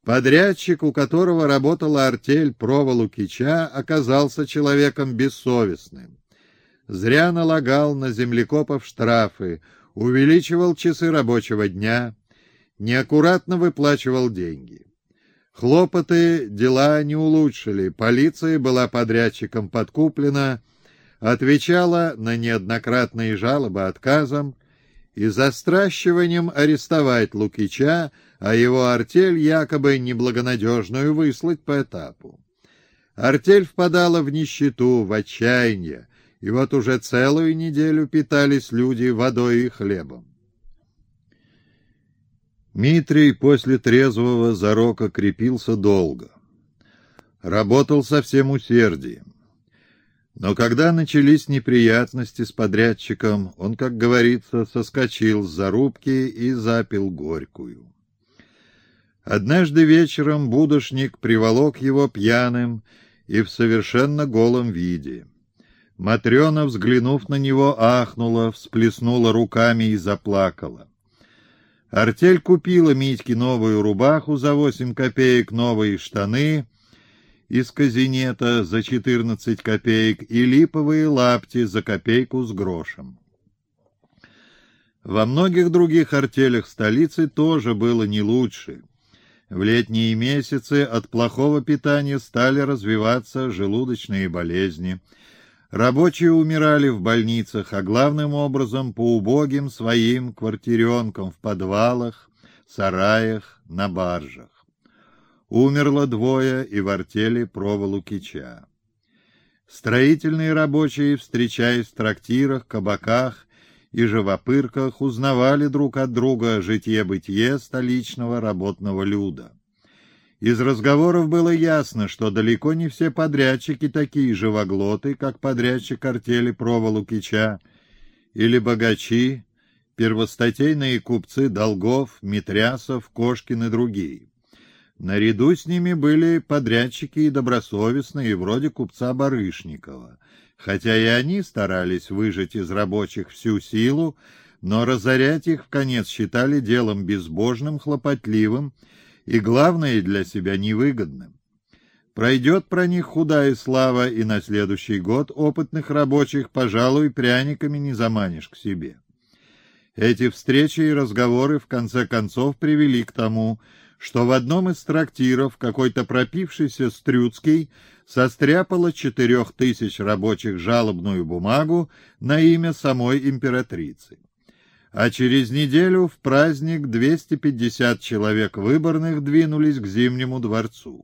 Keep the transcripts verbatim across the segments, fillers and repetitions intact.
Подрядчик, у которого работала артель Прова Лукича, оказался человеком бессовестным. Зря налагал на землекопов штрафы, увеличивал часы рабочего дня, неаккуратно выплачивал деньги. Хлопоты дела не улучшили, полиция была подрядчиком подкуплена, отвечала на неоднократные жалобы отказом и застращиванием арестовать Лукича, а его артель якобы неблагонадежную выслать по этапу. Артель впадала в нищету, в отчаяние, и вот уже целую неделю питались люди водой и хлебом. Митрий после трезвого зарока крепился долго. Работал со всем усердием. Но когда начались неприятности с подрядчиком, он, как говорится, соскочил с зарубки и запил горькую. Однажды вечером будошник приволок его пьяным и в совершенно голом виде. Матрена, взглянув на него, ахнула, всплеснула руками и заплакала. Артель купила Митьке новую рубаху за восемь копеек, новые штаны из казинета за четырнадцать копеек и липовые лапти за копейку с грошем. Во многих других артелях столицы тоже было не лучше. В летние месяцы от плохого питания стали развиваться желудочные болезни. Рабочие умирали в больницах, а главным образом по убогим своим квартиренкам в подвалах, сараях, на баржах. Умерло двое и в артели Прова Лукича. Строительные рабочие, встречаясь в трактирах, кабаках и живопырках, узнавали друг от друга житье-бытие столичного работного люда. Из разговоров было ясно, что далеко не все подрядчики такие живоглоты, как подрядчик артели Прова Лукича, или богачи, первостатейные купцы Долгов, Митрясов, Кошкин и другие. Наряду с ними были подрядчики и добросовестные, вроде купца Барышникова, хотя и они старались выжать из рабочих всю силу, но разорять их вконец считали делом безбожным, хлопотливым и, главное, для себя невыгодным. Пройдет про них худая слава, и на следующий год опытных рабочих, пожалуй, пряниками не заманишь к себе. Эти встречи и разговоры в конце концов привели к тому, что в одном из трактиров какой-то пропившийся Стрюцкий состряпал от четырех тысяч рабочих жалобную бумагу на имя самой императрицы. А через неделю в праздник двести пятьдесят человек выборных двинулись к Зимнему дворцу.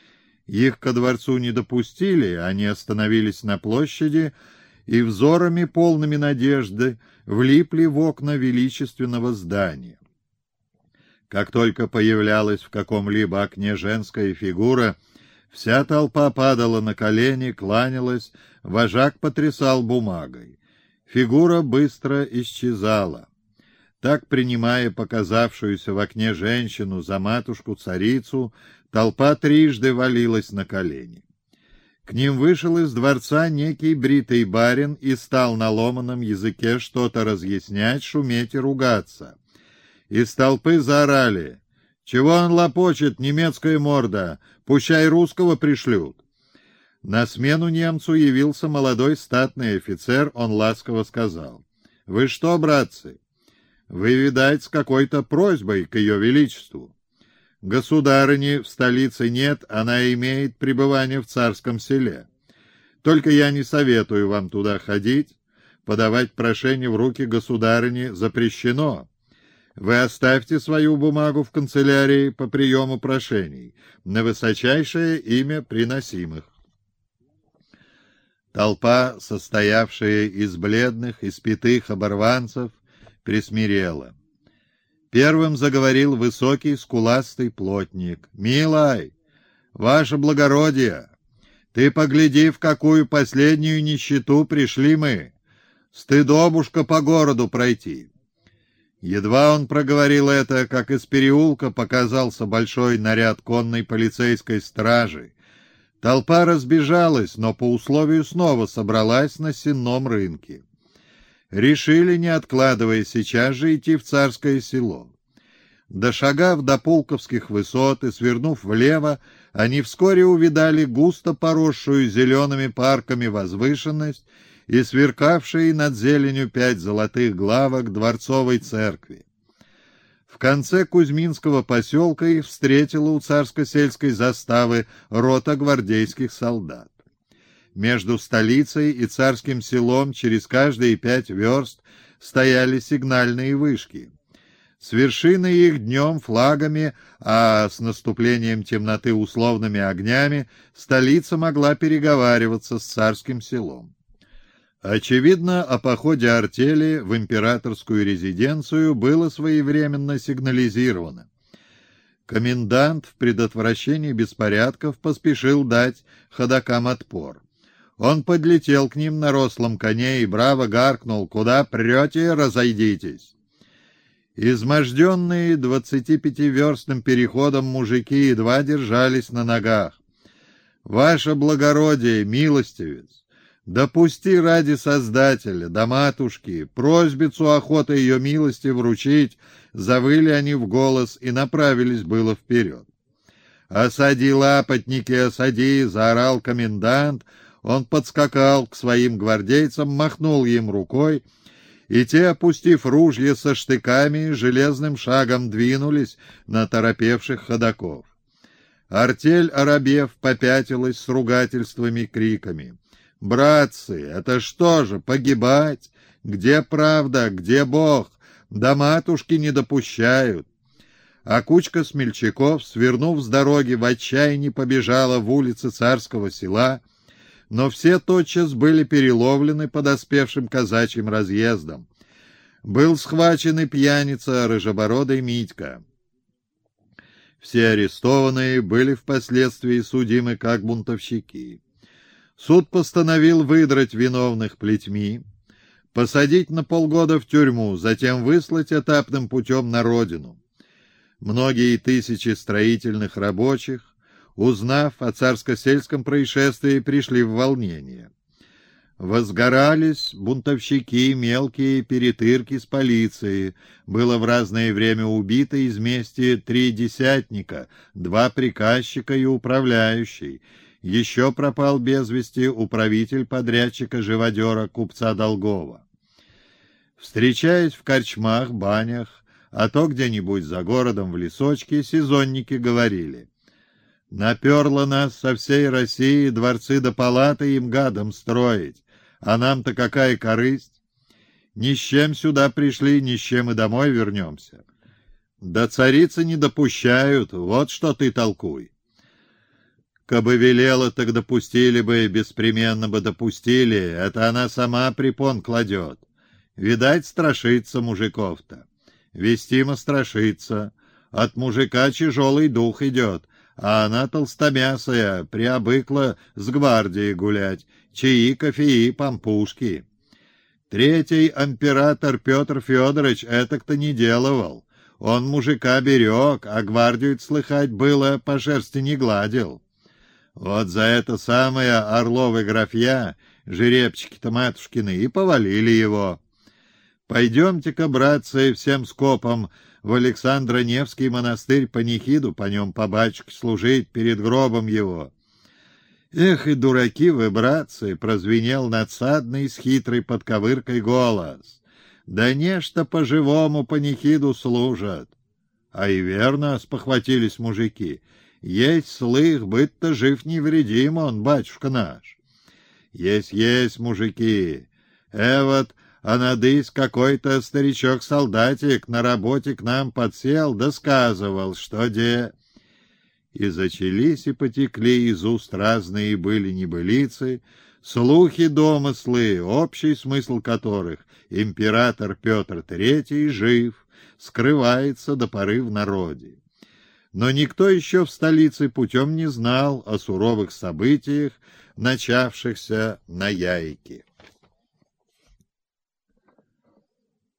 Их ко дворцу не допустили, они остановились на площади и взорами, полными надежды, влипли в окна величественного здания. Как только появлялась в каком-либо окне женская фигура, вся толпа падала на колени, кланялась, вожак потрясал бумагой. Фигура быстро исчезала. Так, принимая показавшуюся в окне женщину за матушку-царицу, толпа трижды валилась на колени. К ним вышел из дворца некий бритый барин и стал на ломаном языке что-то разъяснять, шуметь и ругаться. Из толпы заорали: «Чего он лопочет, немецкая морда? Пущай русского пришлют!» На смену немцу явился молодой статный офицер, он ласково сказал: «Вы что, братцы? Вы, видать, с какой-то просьбой к ее величеству. Государыни в столице нет, она имеет пребывание в царском селе. Только я не советую вам туда ходить, подавать прошение в руки государыни запрещено. Вы оставьте свою бумагу в канцелярии по приему прошений на высочайшее имя приносимых». Толпа, состоявшая из бледных, испитых оборванцев, присмирела. Первым заговорил высокий скуластый плотник: «Милай, ваше благородие, ты погляди, в какую последнюю нищету пришли мы. Стыдобушка по городу пройти». Едва он проговорил это, как из переулка показался большой наряд конной полицейской стражи. Толпа разбежалась, но по условию снова собралась на сенном рынке. Решили, не откладывая, сейчас же идти в царское село. Дошагав до Пулковских высот и свернув влево, они вскоре увидали густо поросшую зелеными парками возвышенность и сверкавшие над зеленью пять золотых главок дворцовой церкви. В конце Кузьминского поселка их встретила у царско-сельской заставы рота гвардейских солдат. Между столицей и царским селом через каждые пять верст стояли сигнальные вышки. С вершины их днем флагами, а с наступлением темноты условными огнями, столица могла переговариваться с царским селом. Очевидно, о походе артели в императорскую резиденцию было своевременно сигнализировано. Комендант в предотвращении беспорядков поспешил дать ходокам отпор. Он подлетел к ним на рослом коне и браво гаркнул: «Куда прете, разойдитесь!» Изможденные двадцатипятиверстным переходом мужики едва держались на ногах. «Ваше благородие, милостивец, допусти ради Создателя, да матушки, просьбицу охота ее милости вручить», завыли они в голос и направились было вперед. «Осади, лапотники, осади!» — заорал комендант. Он подскакал к своим гвардейцам, махнул им рукой, и те, опустив ружья со штыками, железным шагом двинулись на торопевших ходоков. Артель, оробев, попятилась с ругательствами и криками. «Братцы, это что же, погибать? Где правда, где Бог? Да матушки не допущают!» А кучка смельчаков, свернув с дороги, в отчаянии побежала в улицы царского села, но все тотчас были переловлены подоспевшим казачьим разъездом. Был схвачен и пьяница рыжебородый Митька. Все арестованные были впоследствии судимы как бунтовщики. Суд постановил выдрать виновных плетьми, посадить на полгода в тюрьму, затем выслать этапным путем на родину. Многие тысячи строительных рабочих, узнав о царско-сельском происшествии, пришли в волнение. Возгорались бунтовщики, мелкие перетырки с полицией. Было в разное время убито из мести три десятника, два приказчика и управляющий. Еще пропал без вести управитель подрядчика-живодера купца Долгова. Встречаясь в корчмах, банях, а то где-нибудь за городом в лесочке, сезонники говорили: «Наперло нас со всей России дворцы до палаты им гадом строить, а нам-то какая корысть? Ни с чем сюда пришли, ни с чем и домой вернемся. Да царицы не допущают, вот что ты толкуй». Кабы велела, так допустили бы, беспременно бы допустили, это она сама препон кладет. Видать, страшится мужиков-то. Вестимо страшится, от мужика тяжелый дух идет, а она толстомясая, приобыкла с гвардией гулять, чаи, кофеи, пампушки. Третий император Петр Федорович этак-то не делывал. Он мужика берег, а гвардию, слыхать было, по шерсти не гладил. Вот за это самое орловы графья, жеребчики-то матушкины, и повалили его. Пойдемте-ка, братцы, всем скопом в Александро-Невский монастырь панихиду по нем по батюшке служить перед гробом его. Эх, и дураки вы, братцы, прозвенел надсадный с хитрой подковыркой голос. Да нечто по-живому панихиду служат. А и верно, спохватились мужики, есть слых, быть-то жив невредим он, батюшка наш. Есть-есть, мужики, эвот, а надысь какой-то старичок-солдатик на работе к нам подсел, да сказывал, что де... И зачались и потекли из уст разные были небылицы, слухи, домыслы, общий смысл которых император Петр Третий жив, скрывается до поры в народе. Но никто еще в столице путем не знал о суровых событиях, начавшихся на Яйке.